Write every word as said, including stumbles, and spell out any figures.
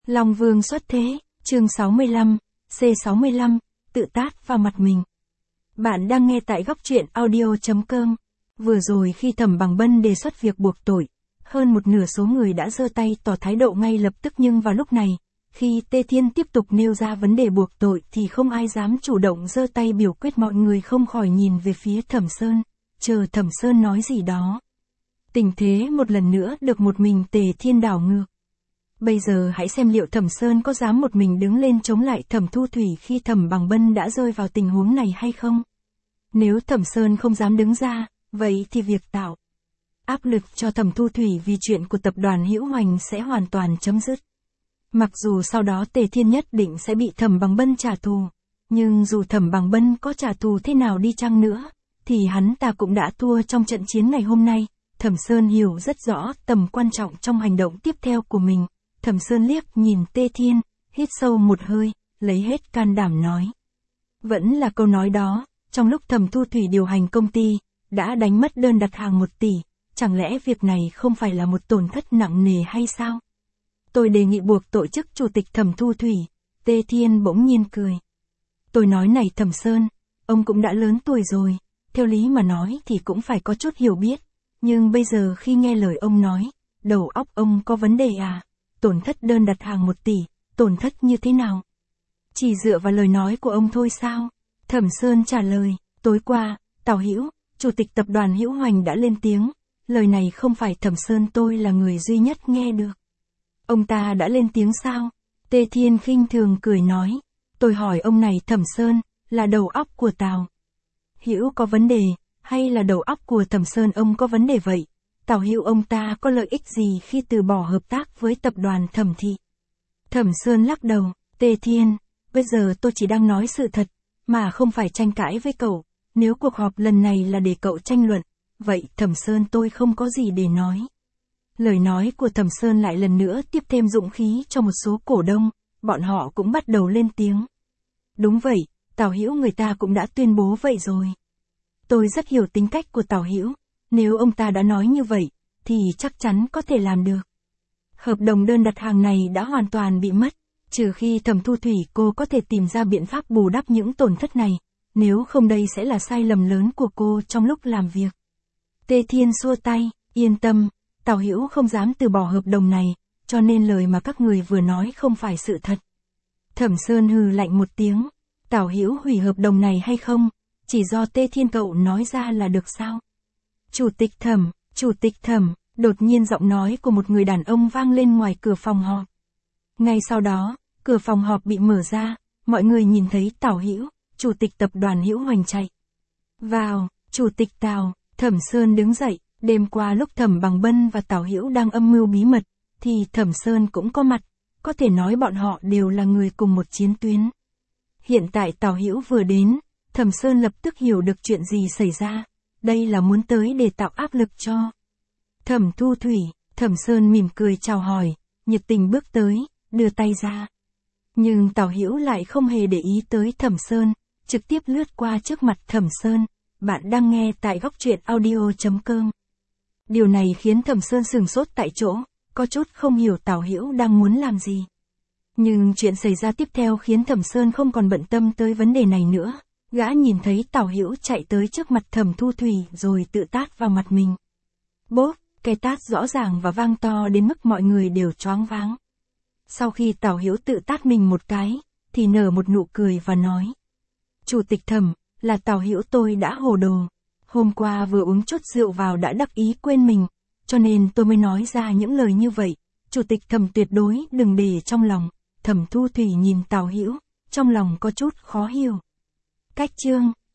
Long Vương xuất thế, chương sáu mươi lăm, C sáu mươi lăm, tự tát vào mặt mình. Bạn đang nghe tại góc truyện audio chấm com. Vừa rồi khi Thẩm Bằng Bân đề xuất việc buộc tội, hơn một nửa số người đã giơ tay tỏ thái độ ngay lập tức, nhưng vào lúc này, khi Tê Thiên tiếp tục nêu ra vấn đề buộc tội thì không ai dám chủ động giơ tay biểu quyết, mọi người không khỏi nhìn về phía Thẩm Sơn, chờ Thẩm Sơn nói gì đó. Tình thế một lần nữa được một mình Tề Thiên đảo ngược. Bây giờ hãy xem liệu Thẩm Sơn có dám một mình đứng lên chống lại Thẩm Thu Thủy khi Thẩm Bằng Bân đã rơi vào tình huống này hay không? Nếu Thẩm Sơn không dám đứng ra, vậy thì việc tạo áp lực cho Thẩm Thu Thủy vì chuyện của tập đoàn Hữu Hoành sẽ hoàn toàn chấm dứt. Mặc dù sau đó Tề Thiên nhất định sẽ bị Thẩm Bằng Bân trả thù, nhưng dù Thẩm Bằng Bân có trả thù thế nào đi chăng nữa, thì hắn ta cũng đã thua trong trận chiến ngày hôm nay. Thẩm Sơn hiểu rất rõ tầm quan trọng trong hành động tiếp theo của mình. Thẩm Sơn liếc nhìn Tê Thiên, hít sâu một hơi, lấy hết can đảm nói. Vẫn là câu nói đó, trong lúc Thẩm Thu Thủy điều hành công ty, đã đánh mất đơn đặt hàng một tỷ, chẳng lẽ việc này không phải là một tổn thất nặng nề hay sao? Tôi đề nghị buộc tội chức chủ tịch Thẩm Thu Thủy. Tê Thiên bỗng nhiên cười. Tôi nói này Thẩm Sơn, ông cũng đã lớn tuổi rồi, theo lý mà nói thì cũng phải có chút hiểu biết, nhưng bây giờ khi nghe lời ông nói, đầu óc ông có vấn đề à? Tổn thất đơn đặt hàng một tỷ, tổn thất như thế nào? Chỉ dựa vào lời nói của ông thôi sao? Thẩm Sơn trả lời, tối qua, Tào Hữu, chủ tịch tập đoàn Hữu Hoành đã lên tiếng, lời này không phải Thẩm Sơn tôi là người duy nhất nghe được. Ông ta đã lên tiếng sao? Tê Thiên khinh thường cười nói, tôi hỏi ông này Thẩm Sơn, là đầu óc của Tào Hữu có vấn đề, hay là đầu óc của Thẩm Sơn ông có vấn đề vậy? Tào Hữu ông ta có lợi ích gì khi từ bỏ hợp tác với tập đoàn Thẩm thị? Thẩm Sơn lắc đầu, Tê Thiên, bây giờ tôi chỉ đang nói sự thật, mà không phải tranh cãi với cậu. Nếu cuộc họp lần này là để cậu tranh luận, vậy Thẩm Sơn tôi không có gì để nói. Lời nói của Thẩm Sơn lại lần nữa tiếp thêm dũng khí cho một số cổ đông, bọn họ cũng bắt đầu lên tiếng. Đúng vậy, Tào Hữu người ta cũng đã tuyên bố vậy rồi. Tôi rất hiểu tính cách của Tào Hữu. Nếu ông ta đã nói như vậy, thì chắc chắn có thể làm được. Hợp đồng đơn đặt hàng này đã hoàn toàn bị mất, trừ khi Thẩm Thu Thủy cô có thể tìm ra biện pháp bù đắp những tổn thất này, nếu không đây sẽ là sai lầm lớn của cô trong lúc làm việc. Tê Thiên xua tay, yên tâm, Tào Hữu không dám từ bỏ hợp đồng này, cho nên lời mà các người vừa nói không phải sự thật. Thẩm Sơn hừ lạnh một tiếng, Tào Hữu hủy hợp đồng này hay không, chỉ do Tê Thiên cậu nói ra là được sao? Chủ tịch Thẩm, Chủ tịch Thẩm, đột nhiên giọng nói của một người đàn ông vang lên ngoài cửa phòng họp. Ngay sau đó, cửa phòng họp bị mở ra, mọi người nhìn thấy Tào Hữu, chủ tịch tập đoàn Hữu Hoành chạy vào. Chủ tịch Tào. Thẩm Sơn đứng dậy, đêm qua lúc Thẩm Bằng Bân và Tào Hữu đang âm mưu bí mật, thì Thẩm Sơn cũng có mặt, có thể nói bọn họ đều là người cùng một chiến tuyến. Hiện tại Tào Hữu vừa đến, Thẩm Sơn lập tức hiểu được chuyện gì xảy ra. Đây là muốn tới để tạo áp lực cho Thẩm Thu Thủy. Thẩm Sơn mỉm cười chào hỏi, nhiệt tình bước tới, đưa tay ra. Nhưng Tào Hữu lại không hề để ý tới Thẩm Sơn, trực tiếp lướt qua trước mặt Thẩm Sơn. Bạn đang nghe tại góc truyện audio chấm com. Điều này khiến Thẩm Sơn sửng sốt tại chỗ, có chút không hiểu Tào Hữu đang muốn làm gì. Nhưng chuyện xảy ra tiếp theo khiến Thẩm Sơn không còn bận tâm tới vấn đề này nữa. Gã nhìn thấy Tào Hữu chạy tới trước mặt Thẩm Thu Thủy rồi tự tát vào mặt mình. Bốp, cái tát rõ ràng và vang to đến mức mọi người đều choáng váng. Sau khi Tào Hữu tự tát mình một cái, thì nở một nụ cười và nói. Chủ tịch Thẩm, là Tào Hữu tôi đã hồ đồ. Hôm qua vừa uống chút rượu vào đã đắc ý quên mình, cho nên tôi mới nói ra những lời như vậy. Chủ tịch Thẩm tuyệt đối đừng để trong lòng. Thẩm Thu Thủy nhìn Tào Hữu, trong lòng có chút khó hiểu. Cách chương